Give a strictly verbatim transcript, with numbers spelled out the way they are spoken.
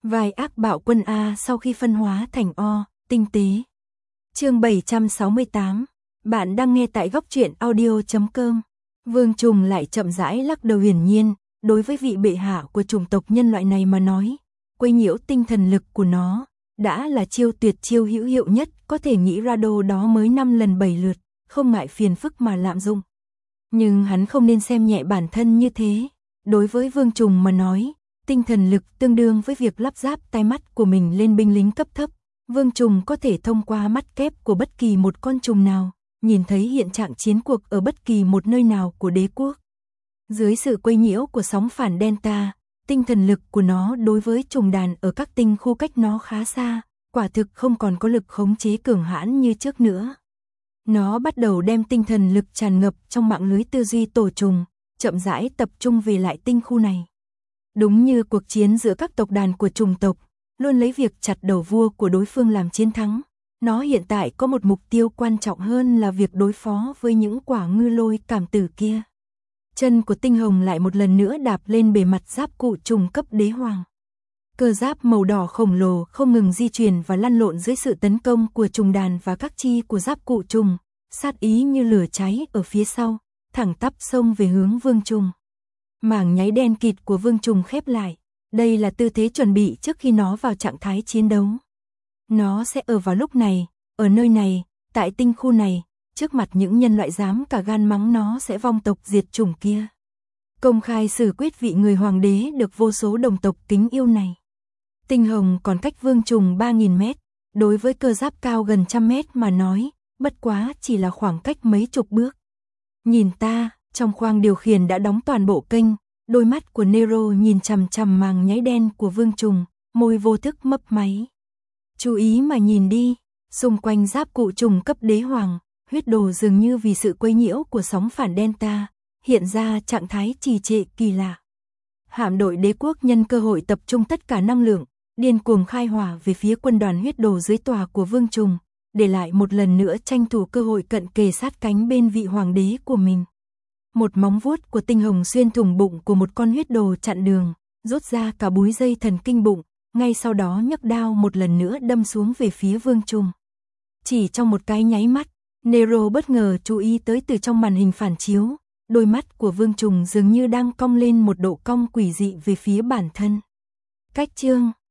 Vai ác bạo quân A sau khi phân hóa thành O, tinh tế. Chương bảy trăm sáu mươi tám. Bạn đang nghe tại góc truyện audio chấm com. Vương Trùng lại chậm rãi lắc đầu hiển nhiên, đối với vị bệ hạ của chủng tộc nhân loại này mà nói, quấy nhiễu tinh thần lực của nó, đã là chiêu tuyệt chiêu hữu hiệu nhất, có thể nghĩ ra đồ đó mới năm lần bảy lượt, không ngại phiền phức mà lạm dụng. Nhưng hắn không nên xem nhẹ bản thân như thế, đối với Vương Trùng mà nói, tinh thần lực tương đương với việc lắp ráp tai mắt của mình lên binh lính cấp thấp. Vương Trùng có thể thông qua mắt kép của bất kỳ một con trùng nào, nhìn thấy hiện trạng chiến cuộc ở bất kỳ một nơi nào của đế quốc. Dưới sự quấy nhiễu của sóng phản Delta, tinh thần lực của nó đối với trùng đàn ở các tinh khu cách nó khá xa, quả thực không còn có lực khống chế cường hãn như trước nữa. Nó bắt đầu đem tinh thần lực tràn ngập trong mạng lưới tư duy tổ trùng, chậm rãi tập trung về lại tinh khu này. Đúng như cuộc chiến giữa các tộc đàn của trùng tộc, luôn lấy việc chặt đầu vua của đối phương làm chiến thắng. Nó hiện tại có một mục tiêu quan trọng hơn là việc đối phó với những quả ngư lôi cảm tử kia. Chân của Tinh Hồng lại một lần nữa đạp lên bề mặt giáp cụ trùng cấp đế hoàng. Cơ giáp màu đỏ khổng lồ không ngừng di chuyển và lăn lộn dưới sự tấn công của trùng đàn và các chi của giáp cụ trùng, sát ý như lửa cháy ở phía sau, thẳng tắp xông về hướng Vương Trùng. Mảng nháy đen kịt của Vương Trùng khép lại, đây là tư thế chuẩn bị trước khi nó vào trạng thái chiến đấu. Nó sẽ ở vào lúc này, ở nơi này, tại tinh khu này, trước mặt những nhân loại dám cả gan mắng nó sẽ vong tộc diệt chủng kia. Công khai xử quyết vị người hoàng đế được vô số đồng tộc kính yêu này. Tinh Hồng còn cách Vương Trùng ba nghìn mét, đối với cơ giáp cao gần trăm mét mà nói, bất quá chỉ là khoảng cách mấy chục bước. Nhìn ta, trong khoang điều khiển đã đóng toàn bộ kênh, đôi mắt của Nero nhìn chằm chằm màng nháy đen của Vương Trùng, môi vô thức mấp máy. Chú ý mà nhìn đi, xung quanh giáp cụ trùng cấp đế hoàng, huyết đồ dường như vì sự quấy nhiễu của sóng phản Delta, hiện ra trạng thái trì trệ kỳ lạ. Hạm đội đế quốc nhân cơ hội tập trung tất cả năng lượng, điên cuồng khai hỏa về phía quân đoàn huyết đồ dưới tòa của Vương Trùng, để lại một lần nữa tranh thủ cơ hội cận kề sát cánh bên vị hoàng đế của mình. Một móng vuốt của Tinh Hồng xuyên thủng bụng của một con huyết đồ chặn đường, rút ra cả búi dây thần kinh bụng, ngay sau đó nhấc đao một lần nữa đâm xuống về phía Vương Trùng. Chỉ trong một cái nháy mắt, Nero bất ngờ chú ý tới từ trong màn hình phản chiếu, đôi mắt của Vương Trùng dường như đang cong lên một độ cong quỷ dị về phía bản thân. Cách chương